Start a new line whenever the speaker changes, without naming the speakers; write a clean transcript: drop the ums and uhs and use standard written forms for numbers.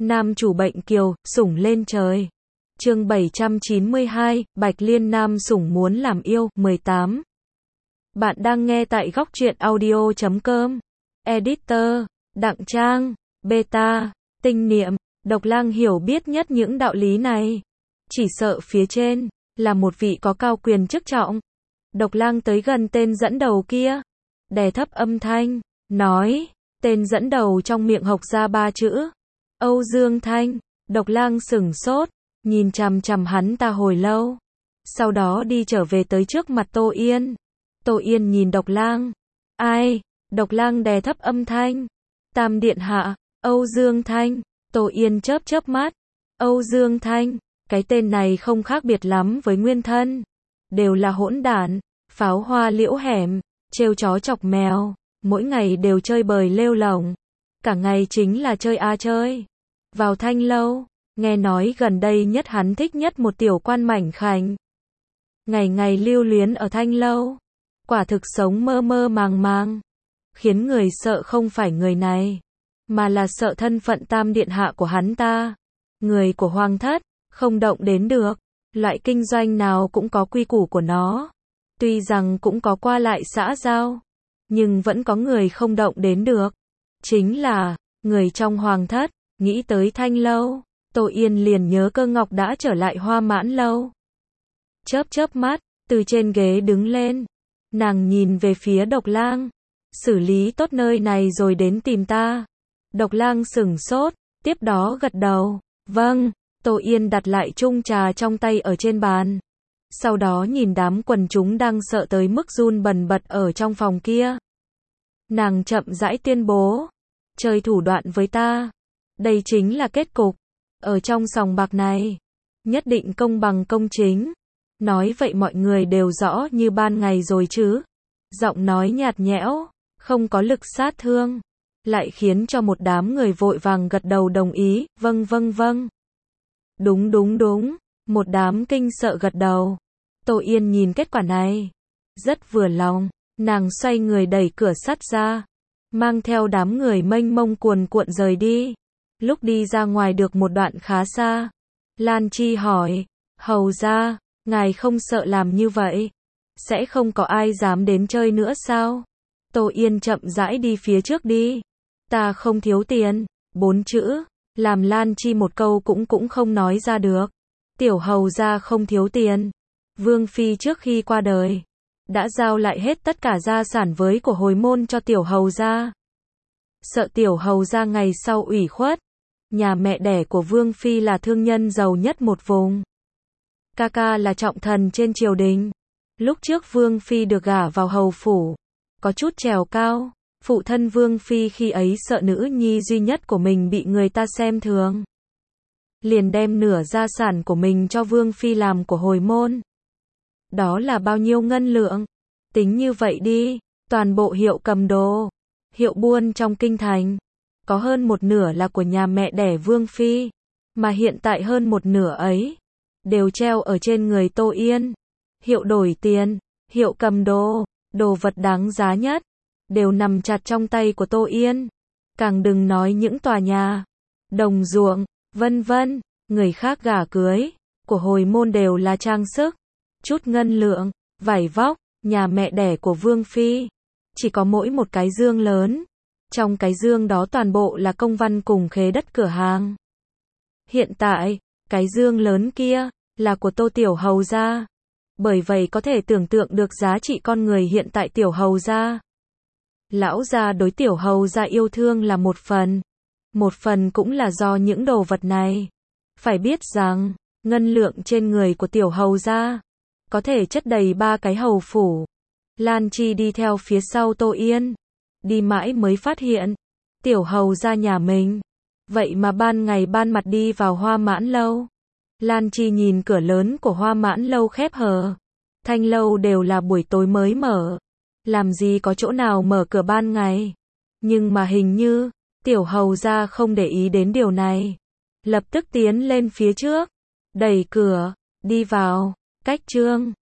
Nam chủ bệnh kiều, sủng lên trời. Chương 792, Bạch Liên nam sủng muốn làm yêu, 18. Bạn đang nghe tại góc truyện audio.com. Editor, Đặng Trang, Beta, Tinh Niệm, Độc Lang hiểu biết nhất những đạo lý này. Chỉ sợ phía trên, là một vị có cao quyền chức trọng. Độc Lang tới gần tên dẫn đầu kia, đè thấp âm thanh, nói, tên dẫn đầu trong miệng hộc ra 3 chữ. Âu Dương Thanh. Độc Lang sửng sốt, nhìn chằm chằm hắn ta hồi lâu. Sau đó đi trở về tới trước mặt Tô Yên. Tô Yên nhìn Độc Lang. Ai? Độc Lang đè thấp âm thanh. Tam điện hạ, Âu Dương Thanh. Tô Yên chớp chớp mắt. Âu Dương Thanh, cái tên này không khác biệt lắm với nguyên thân. Đều là hỗn đản, pháo hoa liễu hẻm, trêu chó chọc mèo, mỗi ngày đều chơi bời lêu lổng. Cả ngày chính là chơi a chơi. Vào Thanh lâu, nghe nói gần đây nhất hắn thích nhất một tiểu quan mảnh khảnh. Ngày ngày lưu luyến ở Thanh lâu, quả thực sống mơ mơ màng màng, khiến người sợ không phải người này, mà là sợ thân phận tam điện hạ của hắn ta. Người của hoàng thất, không động đến được, loại kinh doanh nào cũng có quy củ của nó. Tuy rằng cũng có qua lại xã giao, nhưng vẫn có người không động đến được. Chính là, người trong hoàng thất. Nghĩ tới Thanh lâu, Tô Yên liền nhớ Cơ Ngọc đã trở lại Hoa Mãn lâu. Chớp chớp mắt, từ trên ghế đứng lên. Nàng nhìn về phía Độc Lang. Xử lý tốt nơi này rồi đến tìm ta. Độc Lang sửng sốt, tiếp đó gật đầu. Vâng. Tô Yên đặt lại chung trà trong tay ở trên bàn. Sau đó nhìn đám quần chúng đang sợ tới mức run bần bật ở trong phòng kia. Nàng chậm rãi tuyên bố. Chơi thủ đoạn với ta. Đây chính là kết cục. Ở trong sòng bạc này, nhất định công bằng công chính. Nói vậy mọi người đều rõ như ban ngày rồi chứ. Giọng nói nhạt nhẽo, không có lực sát thương, lại khiến cho một đám người vội vàng gật đầu đồng ý. Vâng vâng vâng. Đúng đúng đúng. Một đám kinh sợ gật đầu. Tô Yên nhìn kết quả này, rất vừa lòng. Nàng xoay người đẩy cửa sắt ra, mang theo đám người mênh mông cuồn cuộn rời đi. Lúc đi ra ngoài được một đoạn khá xa, Lan Chi hỏi, hầu ra, ngài không sợ làm như vậy? Sẽ không có ai dám đến chơi nữa sao? Tô Yên chậm rãi đi phía trước đi. Ta không thiếu tiền. 4 chữ, làm Lan Chi một câu cũng không nói ra được. Tiểu hầu ra không thiếu tiền. Vương Phi trước khi qua đời, đã giao lại hết tất cả gia sản với của hồi môn cho tiểu hầu ra. Sợ tiểu hầu ra ngày sau ủy khuất. Nhà mẹ đẻ của Vương Phi là thương nhân giàu nhất một vùng. Ca là trọng thần trên triều đình. Lúc trước Vương Phi được gả vào hầu phủ, có chút trèo cao. Phụ thân Vương Phi khi ấy sợ nữ nhi duy nhất của mình bị người ta xem thường, liền đem nửa gia sản của mình cho Vương Phi làm của hồi môn. Đó là bao nhiêu ngân lượng? Tính như vậy đi, toàn bộ hiệu cầm đồ, hiệu buôn trong kinh thành, có hơn một nửa là của nhà mẹ đẻ Vương Phi, mà hiện tại hơn một nửa ấy, đều treo ở trên người Tô Yên. Hiệu đổi tiền, hiệu cầm đồ, đồ vật đáng giá nhất, đều nằm chặt trong tay của Tô Yên. Càng đừng nói những tòa nhà, đồng ruộng, vân vân, người khác gả cưới, của hồi môn đều là trang sức, chút ngân lượng, vải vóc, nhà mẹ đẻ của Vương Phi. Chỉ có mỗi một cái dương lớn. Trong cái dương đó toàn bộ là công văn cùng khế đất cửa hàng. Hiện tại, cái dương lớn kia, là của Tô tiểu hầu gia. Bởi vậy có thể tưởng tượng được giá trị con người hiện tại tiểu hầu gia. Lão gia đối tiểu hầu gia yêu thương là một phần cũng là do những đồ vật này. Phải biết rằng, ngân lượng trên người của tiểu hầu gia, có thể chất đầy 3 cái hầu phủ. Lan Chi đi theo phía sau Tô Yên. Đi mãi mới phát hiện, tiểu hầu gia nhà mình, vậy mà ban ngày ban mặt đi vào Hoa Mãn lâu. Lan Chi nhìn cửa lớn của Hoa Mãn lâu khép hờ. Thanh lâu đều là buổi tối mới mở, làm gì có chỗ nào mở cửa ban ngày. Nhưng mà hình như, tiểu hầu gia không để ý đến điều này. Lập tức tiến lên phía trước, đẩy cửa, đi vào. Cách chương